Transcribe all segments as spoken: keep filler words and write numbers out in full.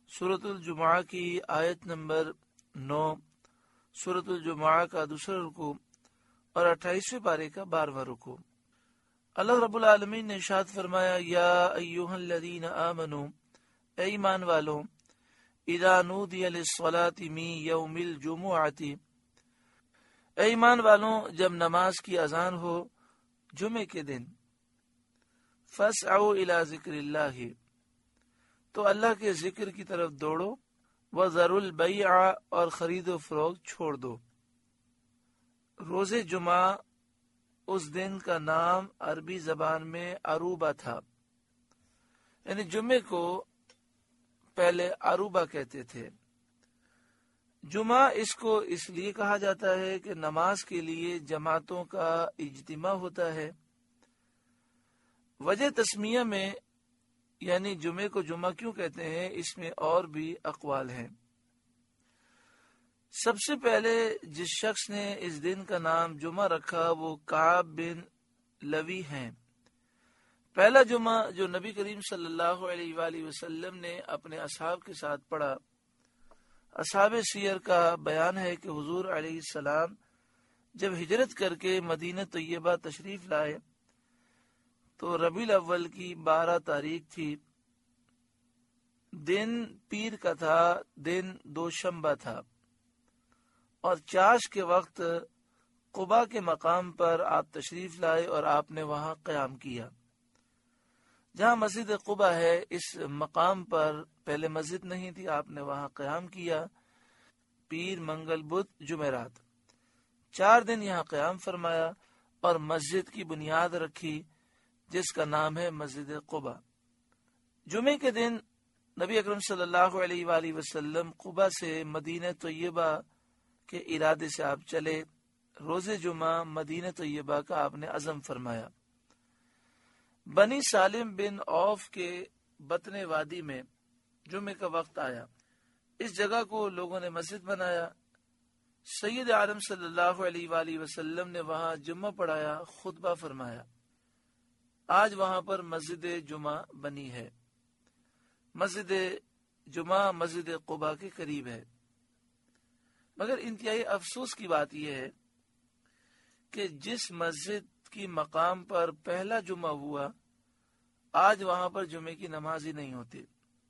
سورۃ الجمعہ کی آیت نمبر نو، سورۃ الجمعہ کا دوسرا رکوع اور اٹھائیسویں پارے کا بارہواں رکوع۔ اللہ رب العالمین نے ارشاد فرمایا، یا ایھا الذین آمنوا، اے ایمان والو، اذا نودی للصلاۃ من یوم الجمعۃ، اے ایمان والوں جب نماز کی اذان ہو جمعے کے دن، فاسعوا الی ذکر اللہ، تو اللہ کے ذکر کی طرف دوڑو، وذروا البیع، اور خرید و فروخت چھوڑ دو۔ روز جمعہ اس دن کا نام عربی زبان میں عروبہ تھا، یعنی جمعے کو پہلے عروبہ کہتے تھے۔ جمعہ اس کو اس لیے کہا جاتا ہے کہ نماز کے لیے جماعتوں کا اجتماع ہوتا ہے۔ وجہ تسمیہ میں یعنی جمعے کو جمعہ کیوں کہتے ہیں، اس میں اور بھی اقوال ہیں۔ سب سے پہلے جس شخص نے اس دن کا نام جمعہ رکھا وہ کعب بن لوی ہیں۔ پہلا جمعہ جو نبی کریم صلی اللہ علیہ وآلہ وسلم نے اپنے اصحاب کے ساتھ پڑھا۔ اصحاب سیر کا بیان ہے کہ حضور علیہ السلام جب ہجرت کر کے مدینہ طیبہ تشریف لائے تو ربیع الاول کی بارہ تاریخ تھی، دن پیر کا تھا، دن دوشنبہ تھا، اور چاش کے وقت قباء کے مقام پر آپ تشریف لائے اور آپ نے وہاں قیام کیا۔ جہاں مسجد قباء ہے اس مقام پر پہلے مسجد نہیں تھی، آپ نے وہاں قیام کیا، پیر، منگل، بدھ، جمعرات، چار دن یہاں قیام فرمایا اور مسجد کی بنیاد رکھی جس کا نام ہے مسجد قباء۔ جمعے کے دن نبی اکرم صلی اللہ علیہ وآلہ وسلم قباء سے مدینہ طیبہ کے ارادے سے آپ چلے۔ روز جمعہ مدینہ طیبہ کا آپ نے عزم فرمایا۔ بنی سالم بن عوف کے بطن وادی میں جمعے کا وقت آیا، اس جگہ کو لوگوں نے مسجد بنایا۔ سید عالم صلی اللہ علیہ وآلہ وسلم نے وہاں جمعہ پڑھایا، خطبہ فرمایا۔ آج وہاں پر مسجد جمعہ بنی ہے۔ مسجد جمعہ مسجد قباء کے قریب ہے، مگر انتہائی افسوس کی بات یہ ہے کہ جس مسجد کی مقام پر پہلا جمعہ ہوا آج وہاں پر جمعے کی نماز ہی نہیں ہوتی،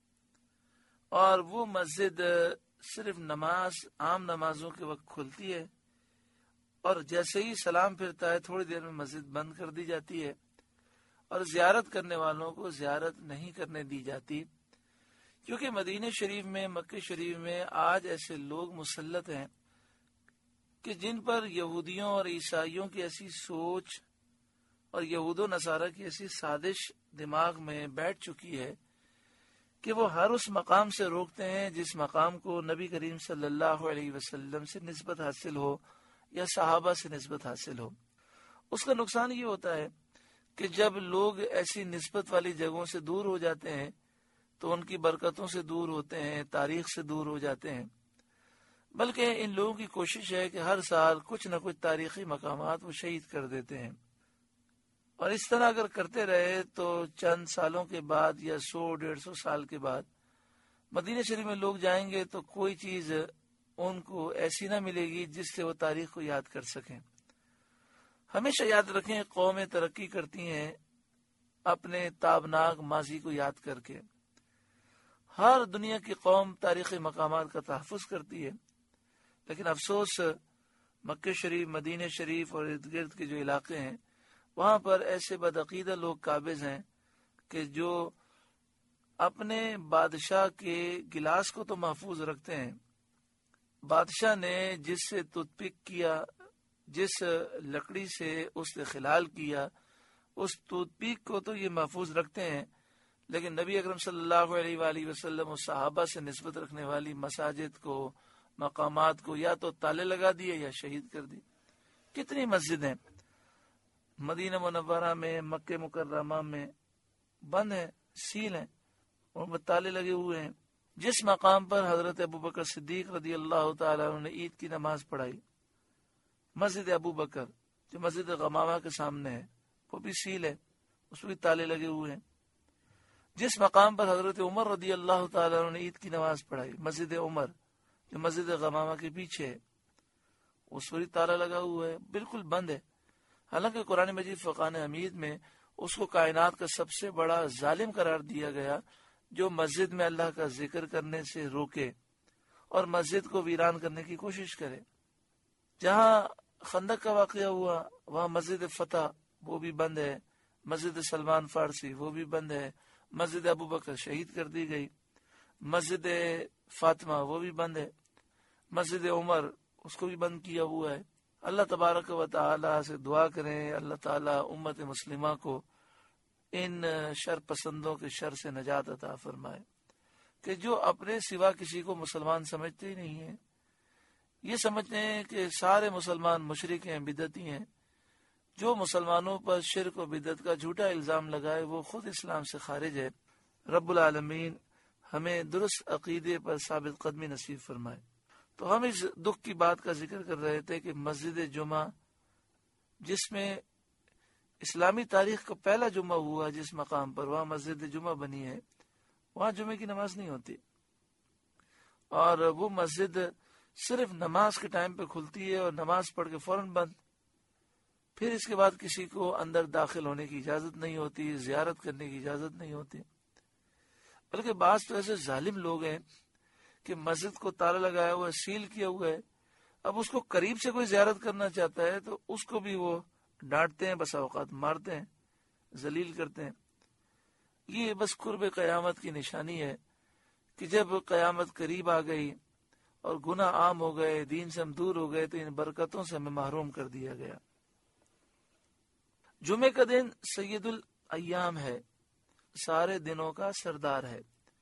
اور وہ مسجد صرف نماز عام نمازوں کے وقت کھلتی ہے اور جیسے ہی سلام پھرتا ہے تھوڑی دیر میں مسجد بند کر دی جاتی ہے، اور زیارت کرنے والوں کو زیارت نہیں کرنے دی جاتی، کیونکہ مدینہ شریف میں، مکہ شریف میں آج ایسے لوگ مسلط ہیں کہ جن پر یہودیوں اور عیسائیوں کی ایسی سوچ اور یہود و نصارہ کی ایسی سازش دماغ میں بیٹھ چکی ہے کہ وہ ہر اس مقام سے روکتے ہیں جس مقام کو نبی کریم صلی اللہ علیہ وسلم سے نسبت حاصل ہو یا صحابہ سے نسبت حاصل ہو۔ اس کا نقصان یہ ہوتا ہے کہ جب لوگ ایسی نسبت والی جگہوں سے دور ہو جاتے ہیں تو ان کی برکتوں سے دور ہوتے ہیں، تاریخ سے دور ہو جاتے ہیں۔ بلکہ ان لوگوں کی کوشش ہے کہ ہر سال کچھ نہ کچھ تاریخی مقامات وہ شہید کر دیتے ہیں، اور اس طرح اگر کرتے رہے تو چند سالوں کے بعد یا سو ڈیڑھ سو سال کے بعد مدینہ شریف میں لوگ جائیں گے تو کوئی چیز ان کو ایسی نہ ملے گی جس سے وہ تاریخ کو یاد کر سکیں۔ ہمیشہ یاد رکھیں، قومیں ترقی کرتی ہیں اپنے تابناک ماضی کو یاد کر کے۔ ہر دنیا کی قوم تاریخی مقامات کا تحفظ کرتی ہے، لیکن افسوس مکہ شریف، مدینہ شریف اور ارد گرد کے جو علاقے ہیں وہاں پر ایسے بدعقیدہ لوگ قابض ہیں کہ جو اپنے بادشاہ کے گلاس کو تو محفوظ رکھتے ہیں، بادشاہ نے جس سے ٹوتھ پک کیا، جس لکڑی سے اس نے خلال کیا، اس ٹوتھ پک کو تو یہ محفوظ رکھتے ہیں، لیکن نبی اکرم صلی اللہ علیہ وآلہ وسلم اور صحابہ سے نسبت رکھنے والی مساجد کو، مقامات کو یا تو تالے لگا دیے یا شہید کر دی۔ کتنی مسجدیں مدینہ منورہ میں، مکہ مکرمہ میں بند ہیں، سیل ہیں، ان پر تالے لگے ہوئے ہیں۔ جس مقام پر حضرت ابوبکر صدیق رضی اللہ تعالیٰ عنہ نے عید کی نماز پڑھائی، مسجد ابو بکر جو مسجد غمامہ کے سامنے ہے، وہ بھی سیل ہے، اس میں تالے لگے ہوئے ہیں۔ جس مقام پر حضرت عمر رضی اللہ تعالیٰ عنہ نے عید کی نماز پڑھائی، مسجد عمر جو مسجد غمامہ کے پیچھے ہے، اس پر تالا لگا ہوا ہے، بالکل بند ہے. حالانکہ قرآن مجید فرقان حمید میں اس کو کائنات کا سب سے بڑا ظالم قرار دیا گیا جو مسجد میں اللہ کا ذکر کرنے سے روکے اور مسجد کو ویران کرنے کی کوشش کرے. جہاں خندق کا واقعہ ہوا وہاں مسجد فتح وہ بھی بند ہے، مسجد سلمان فارسی وہ بھی بند ہے، مسجد ابو بکر شہید کر دی گئی، مسجد فاطمہ وہ بھی بند ہے، مسجد عمر اس کو بھی بند کیا ہوا ہے. اللہ تبارک و تعالی سے دعا کریں اللہ تعالی امت مسلمہ کو ان شر پسندوں کے شر سے نجات عطا فرمائے کہ جو اپنے سوا کسی کو مسلمان سمجھتے ہی نہیں ہیں، یہ سمجھتے ہیں کہ سارے مسلمان مشرک ہیں، بدعتی ہیں. جو مسلمانوں پر شرک و بدعت کا جھوٹا الزام لگائے وہ خود اسلام سے خارج ہے. رب العالمین ہمیں درست عقیدے پر ثابت قدمی نصیب فرمائے. تو ہم اس دکھ کی بات کا ذکر کر رہے تھے کہ مسجد جمعہ جس میں اسلامی تاریخ کا پہلا جمعہ ہوا، جس مقام پر وہاں مسجد جمعہ بنی ہے، وہاں جمعے کی نماز نہیں ہوتی، اور وہ مسجد صرف نماز کے ٹائم پہ کھلتی ہے اور نماز پڑھ کے فوراً بند. پھر اس کے بعد کسی کو اندر داخل ہونے کی اجازت نہیں ہوتی، زیارت کرنے کی اجازت نہیں ہوتی. بلکہ بعض تو ایسے ظالم لوگ ہیں کہ مسجد کو تالا لگایا ہوا ہے، سیل کیا ہوا ہے، اب اس کو قریب سے کوئی زیارت کرنا چاہتا ہے تو اس کو بھی وہ ڈانٹتے ہیں، بسا اوقات مارتے ہیں، ذلیل کرتے ہیں. یہ بس قرب قیامت کی نشانی ہے کہ جب قیامت قریب آ گئی اور گناہ عام ہو گئے، دین سے ہم دور ہو گئے، تو ان برکتوں سے ہمیں محروم کر دیا گیا. جمعے کا دن سید الایام ہے، سارے دنوں کا سردار ہے.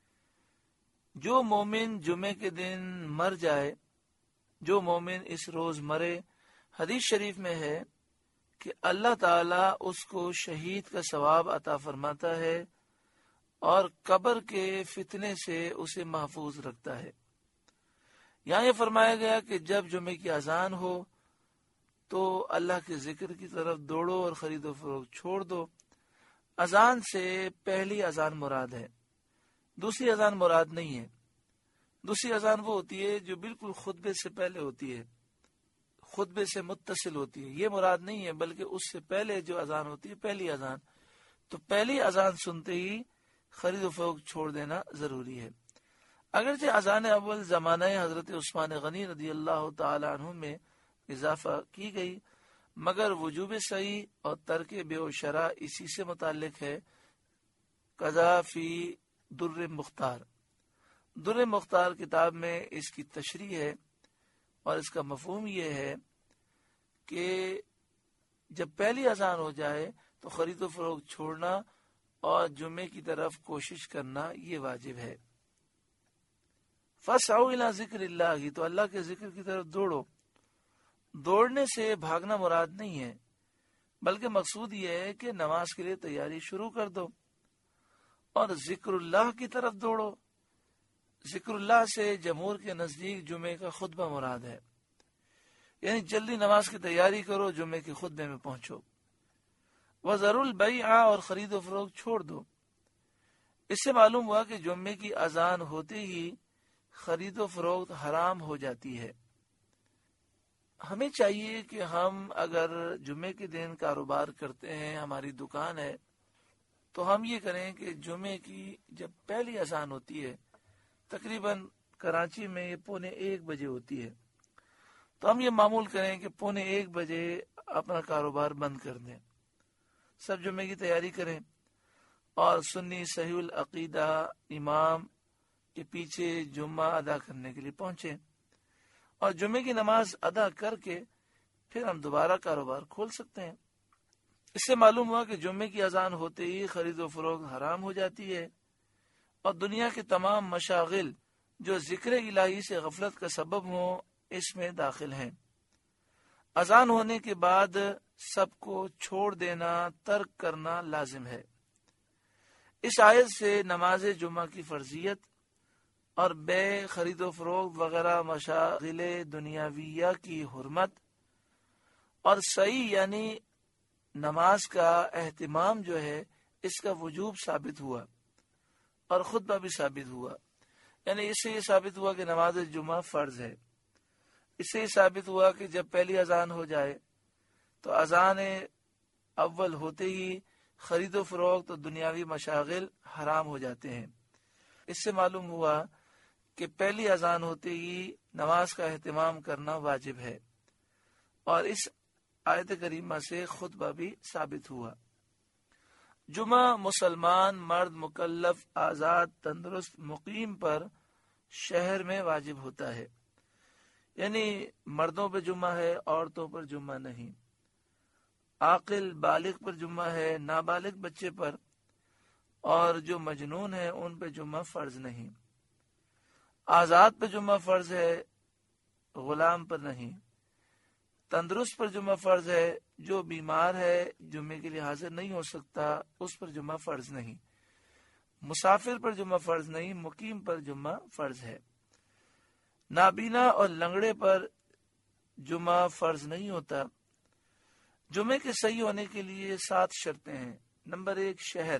جو مومن جمعے کے دن مر جائے، جو مومن اس روز مرے، حدیث شریف میں ہے کہ اللہ تعالی اس کو شہید کا ثواب عطا فرماتا ہے اور قبر کے فتنے سے اسے محفوظ رکھتا ہے. یہاں یہ فرمایا گیا کہ جب جمعے کی اذان ہو تو اللہ کے ذکر کی طرف دوڑو اور خرید و فروخت چھوڑ دو. اذان سے پہلی اذان مراد ہے، دوسری اذان مراد نہیں ہے. دوسری اذان وہ ہوتی ہے جو بالکل خطبے سے پہلے ہوتی ہے، خطبے سے متصل ہوتی ہے، یہ مراد نہیں ہے، بلکہ اس سے پہلے جو اذان ہوتی ہے پہلی اذان. تو پہلی اذان سنتے ہی خرید و فروخت چھوڑ دینا ضروری ہے. اگرچہ اذان اول زمانہ حضرت عثمان غنی رضی اللہ تعالی عنہ میں اضافہ کی گئی، مگر وجوب صحیح اور ترک بے و شرع اسی سے متعلق ہے. قضا فی در مختار، در مختار کتاب میں اس کی تشریح ہے اور اس کا مفہوم یہ ہے کہ جب پہلی اذان ہو جائے تو خرید و فروخت چھوڑنا اور جمعے کی طرف کوشش کرنا یہ واجب ہے. فَاسْعَوْا إِلَىٰ ذِكْرِ اللَّهِ، تو اللہ کے ذکر کی طرف دوڑو. دوڑنے سے بھاگنا مراد نہیں ہے، بلکہ مقصود یہ ہے کہ نماز کے لیے تیاری شروع کر دو اور ذکر اللہ کی طرف دوڑو. ذکر اللہ سے جمہور کے نزدیک جمعے کا خطبہ مراد ہے، یعنی جلدی نماز کی تیاری کرو، جمعے کے خطبے میں پہنچو. وَذَرُوا الْبَيْعَ، اور خرید و فروخت چھوڑ دو. اس سے معلوم ہوا کہ جمعے کی اذان ہوتے ہی خرید و فروخت حرام ہو جاتی ہے. ہمیں چاہیے کہ ہم اگر جمعے کے دن کاروبار کرتے ہیں، ہماری دکان ہے، تو ہم یہ کریں کہ جمعے کی جب پہلی اذان ہوتی ہے، تقریباً کراچی میں یہ پونے ایک بجے ہوتی ہے، تو ہم یہ معمول کریں کہ پونے ایک بجے اپنا کاروبار بند کر دیں، سب جمعے کی تیاری کریں اور سنی صحیح العقیدہ امام کے پیچھے جمعہ ادا کرنے کے لیے پہنچیں، اور جمعے کی نماز ادا کر کے پھر ہم دوبارہ کاروبار کھول سکتے ہیں. اس سے معلوم ہوا کہ جمعے کی اذان ہوتے ہی خرید و فروخت حرام ہو جاتی ہے اور دنیا کے تمام مشاغل جو ذکر الہی سے غفلت کا سبب ہوں اس میں داخل ہیں. اذان ہونے کے بعد سب کو چھوڑ دینا، ترک کرنا لازم ہے. اس آیت سے نماز جمعہ کی فرضیت اور بے، خرید و فروخت وغیرہ مشاغل دنیاویہ کی حرمت اور صحیح یعنی نماز کا اہتمام جو ہے اس کا وجوب ثابت ہوا. اور خطبہ بھی ثابت ہوا، یعنی اس سے یہ ثابت ہوا کہ نماز جمعہ فرض ہے۔ اس سے یہ ثابت ہوا کہ جب پہلی اذان ہو جائے تو اذان اول ہوتے ہی خرید و فروخت اور دنیاوی مشاغل حرام ہو جاتے ہیں۔ اس سے معلوم ہوا کہ پہلی اذان ہوتے ہی نماز کا اہتمام کرنا واجب ہے، اور اس آیت کریمہ سے خطبہ بھی ثابت ہوا۔ جمعہ مسلمان مرد مکلف آزاد تندرست مقیم پر شہر میں واجب ہوتا ہے، یعنی مردوں پر جمعہ ہے، عورتوں پر جمعہ نہیں۔ عاقل بالغ پر جمعہ ہے، نابالغ بچے پر، اور جو مجنون ہے ان پہ جمعہ فرض نہیں۔ آزاد پر جمعہ فرض ہے، غلام پر نہیں۔ تندرست پر جمعہ فرض ہے، جو بیمار ہے جمعے کے لیے حاضر نہیں ہو سکتا اس پر جمعہ فرض نہیں۔ مسافر پر جمعہ فرض نہیں، مقیم پر جمعہ فرض ہے۔ نابینا اور لنگڑے پر جمعہ فرض نہیں ہوتا۔ جمعے کے صحیح ہونے کے لیے سات شرطیں ہیں۔ نمبر ایک، شہر،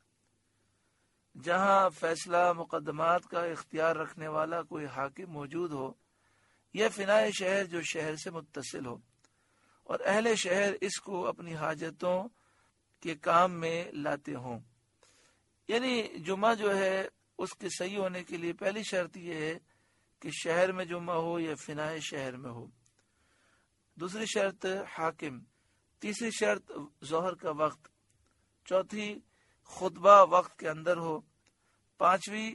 جہاں فیصلہ مقدمات کا اختیار رکھنے والا کوئی حاکم موجود ہو، یا فناء شہر جو شہر سے متصل ہو اور اہل شہر اس کو اپنی حاجتوں کے کام میں لاتے ہوں۔ یعنی جمعہ جو ہے اس کے صحیح ہونے کے لیے پہلی شرط یہ ہے کہ شہر میں جمعہ ہو یا فناء شہر میں ہو۔ دوسری شرط حاکم، تیسری شرط ظہر کا وقت، چوتھی خطبہ وقت کے اندر ہو، پانچویں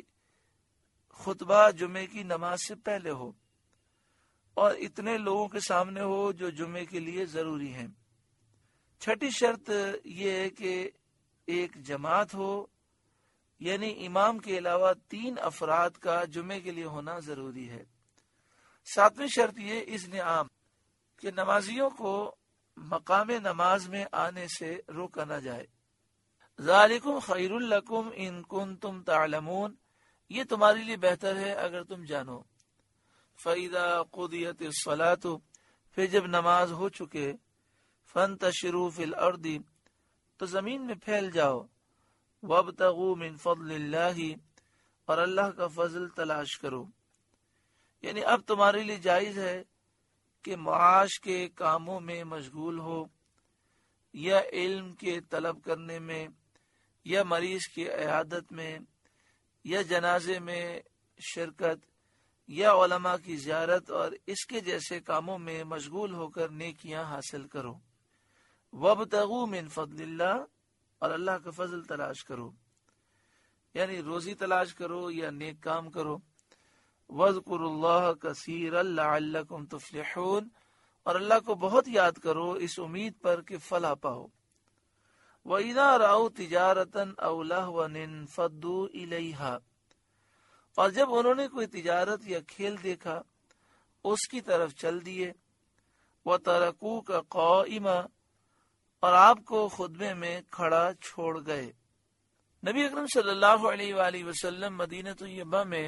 خطبہ جمعے کی نماز سے پہلے ہو، اور اتنے لوگوں کے سامنے ہو جو جمعے کے لیے ضروری ہیں۔ چھٹی شرط یہ ہے کہ ایک جماعت ہو، یعنی امام کے علاوہ تین افراد کا جمعے کے لیے ہونا ضروری ہے۔ ساتویں شرط یہ اذن عام، کہ نمازیوں کو مقام نماز میں آنے سے روکا نہ جائے۔ ذالکم خیر لکم ان کنتم تعلمون، یہ تمہارے لیے بہتر ہے اگر تم جانو۔ فَإِذَا قُضِيَتِ الصَّلَاةُ، پھر جب نماز ہو چکے، فَانْتَشِرُوا فِي الْأَرْضِ، تو زمین میں پھیل جاؤ، وَابْتَغُوا مِنْ فَضْلِ اللَّهِ، اور اللہ کا فضل تلاش کرو۔ یعنی اب تمہارے لیے جائز ہے کہ معاش کے کاموں میں مشغول ہو، یا علم کے طلب کرنے میں، یا مریض کی عیادت میں، یا جنازے میں شرکت، یا علماء کی زیارت اور اس کے جیسے کاموں میں مشغول ہو کر نیکیاں حاصل کرو۔ وَابْتَغُوا مِنْ فَضْلِ اللَّهِ، اور اللہ کا فضل تلاش کرو، یعنی روزی تلاش کرو یا نیک کام کرو۔ وَاذْكُرُوا اللَّهَ كَثِيرًا لَعَلَّكُمْ تُفْلِحُونَ، اور اللہ کو بہت یاد کرو اس امید پر کہ فلاح پاؤ۔ وَإِذَا رَأَوْا تِجَارَةً أَوْ لَهْوًا انفَضُّوا إِلَيْهَا، اور جب انہوں نے کوئی تجارت یا کھیل دیکھا اس کی طرف چل دیے۔ وَتَرَكُوكَ قَائِمًا، اور آپ کو خطبے میں کھڑا چھوڑ گئے۔ نبی اکرم صلی اللہ علیہ وآلہ وسلم مدینہ طیبہ میں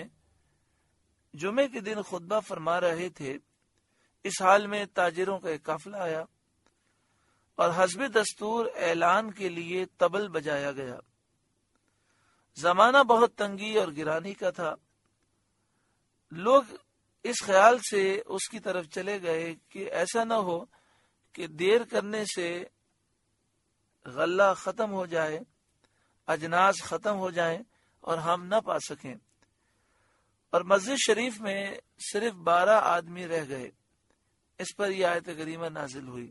جمعے کے دن خطبہ فرما رہے تھے۔ اس حال میں تاجروں کا ایک قافلہ آیا اور حسب دستور اعلان کے لیے طبل بجایا گیا۔ زمانہ بہت تنگی اور گرانی کا تھا۔ لوگ اس خیال سے اس کی طرف چلے گئے کہ ایسا نہ ہو کہ دیر کرنے سے غلہ ختم ہو جائے، اجناس ختم ہو جائیں اور ہم نہ پا سکیں، اور مسجد شریف میں صرف بارہ آدمی رہ گئے۔ اس پر یہ آیت کریمہ نازل ہوئی،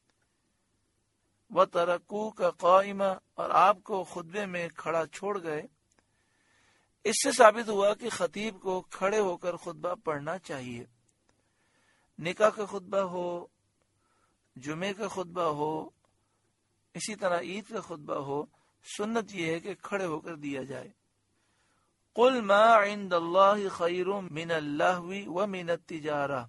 وَتَرَكُوكَ قَائِمًا، اور آپ کو خطبے میں کھڑا چھوڑ گئے۔ اس سے ثابت ہوا کہ خطیب کو کھڑے ہو کر خطبہ پڑھنا چاہیے۔ نکاح کا خطبہ ہو، جمعے کا خطبہ ہو، اسی طرح عید کا خطبہ ہو، سنت یہ ہے کہ کھڑے ہو کر دیا جائے۔ قُلْ مَا عِنْدَ اللَّهِ خَيْرٌ مِّنَ اللَّهْوِ وَمِنَ التِّجَارَةِ،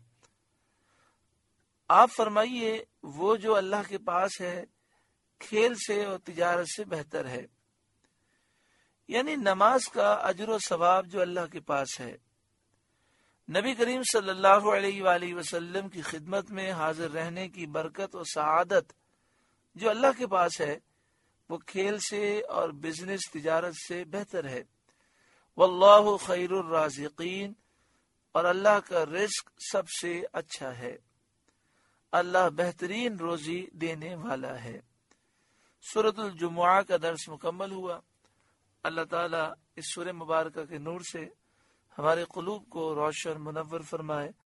آپ فرمائیے وہ جو اللہ کے پاس ہے کھیل سے اور تجارت سے بہتر ہے، یعنی نماز کا اجر و ثواب جو اللہ کے پاس ہے۔ نبی کریم صلی اللہ علیہ وآلہ وسلم کی خدمت میں حاضر رہنے کی برکت و سعادت جو اللہ کے پاس ہے وہ کھیل سے اور بزنس تجارت سے بہتر ہے۔ واللہ خیر الرازقین، اور اللہ کا رزق سب سے اچھا ہے، اللہ بہترین روزی دینے والا ہے۔ سورۃ الجمعہ کا درس مکمل ہوا۔ اللہ تعالیٰ اس سورہ مبارکہ کے نور سے ہمارے قلوب کو روشن منور فرمائے۔